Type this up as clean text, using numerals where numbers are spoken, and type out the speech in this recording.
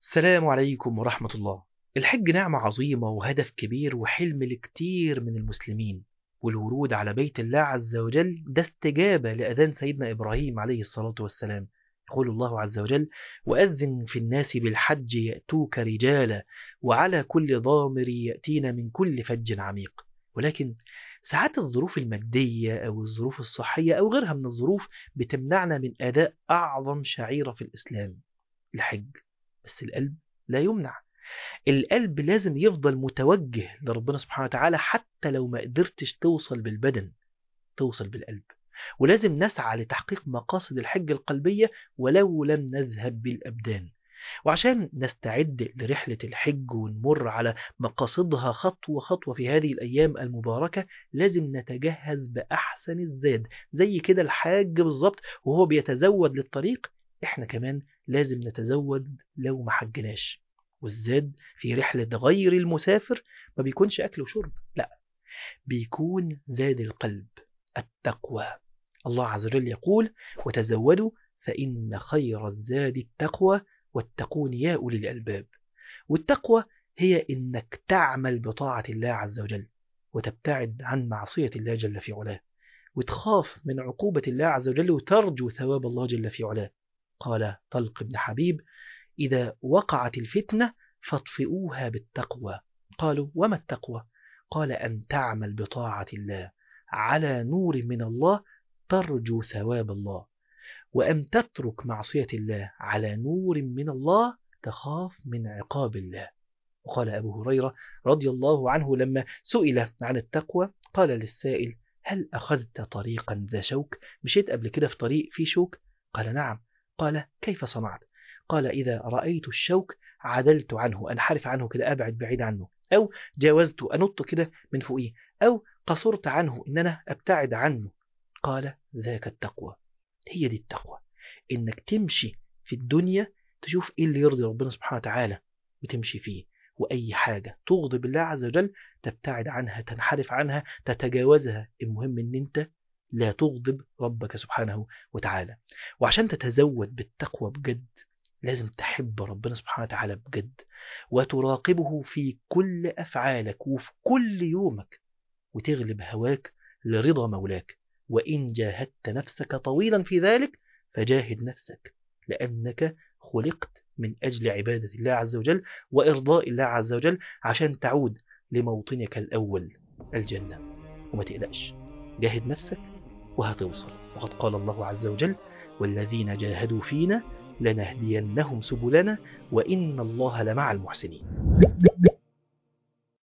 السلام عليكم ورحمة الله. الحج نعمة عظيمة وهدف كبير وحلم لكتير من المسلمين، والورود على بيت الله عز وجل ده استجابة لأذان سيدنا إبراهيم عليه الصلاة والسلام. يقول الله عز وجل: وأذن في الناس بالحج يأتوك رجالا وعلى كل ضامر يأتين من كل فج عميق. ولكن ساعات الظروف المادية أو الظروف الصحية أو غيرها من الظروف بتمنعنا من أداء أعظم شعيرة في الإسلام، الحج. بس القلب لا يمنع. القلب لازم يفضل متوجه لربنا سبحانه وتعالى، حتى لو ما قدرتش توصل بالبدن توصل بالقلب. ولازم نسعى لتحقيق مقاصد الحج القلبية ولو لم نذهب بالأبدان. وعشان نستعد لرحلة الحج ونمر على مقاصدها خطوة خطوة في هذه الأيام المباركة، لازم نتجهز بأحسن الزاد. زي كده الحاج بالظبط وهو بيتزود للطريق، احنا كمان لازم نتزود لو ما حجناش. والزاد في رحلة غير المسافر ما بيكونش أكل وشرب، لا، بيكون زاد القلب، التقوى. الله عز وجل يقول: وتزودوا فإن خير الزاد التقوى واتقون يا أولي الألباب. والتقوى هي إنك تعمل بطاعة الله عز وجل وتبتعد عن معصية الله جل في علاه، وتخاف من عقوبة الله عز وجل وترجو ثواب الله جل في علاه. قال طلق بن حبيب: إذا وقعت الفتنة فاطفئوها بالتقوى. قالوا: وما التقوى؟ قال: أن تعمل بطاعة الله على نور من الله ترجو ثواب الله، وأن تترك معصية الله على نور من الله تخاف من عقاب الله. وقال أبو هريرة رضي الله عنه لما سئل عن التقوى قال للسائل: هل أخذت طريقا ذا شوك؟ مشيت قبل كده في طريق فيه شوك؟ قال: نعم. قال: كيف صنعت؟ قال: إذا رأيت الشوك عدلت عنه، أنحرف عنه كده، أبعد بعيد عنه، أو جاوزت أنط كده من فوقيه، أو قصرت عنه إن أنا أبتعد عنه. قال: ذاك التقوى. هي دي التقوى، إنك تمشي في الدنيا تشوف إيه اللي يرضي ربنا سبحانه وتعالى وتمشي فيه، وأي حاجة تغضب الله عز وجل تبتعد عنها، تنحرف عنها، تتجاوزها. المهم إن أنت لا تغضب ربك سبحانه وتعالى. وعشان تتزود بالتقوى بجد لازم تحب ربنا سبحانه وتعالى بجد، وتراقبه في كل أفعالك وفي كل يومك، وتغلب هواك لرضا مولاك. وإن جاهدت نفسك طويلا في ذلك فجاهد نفسك، لأنك خلقت من أجل عبادة الله عز وجل وإرضاء الله عز وجل، عشان تعود لموطنك الأول، الجنة. وما تقلقش، جاهد نفسك وهتوصل. وقد قال الله عز وجل: والذين جاهدوا فينا لنهدينهم سبلنا وإن الله لمع المحسنين.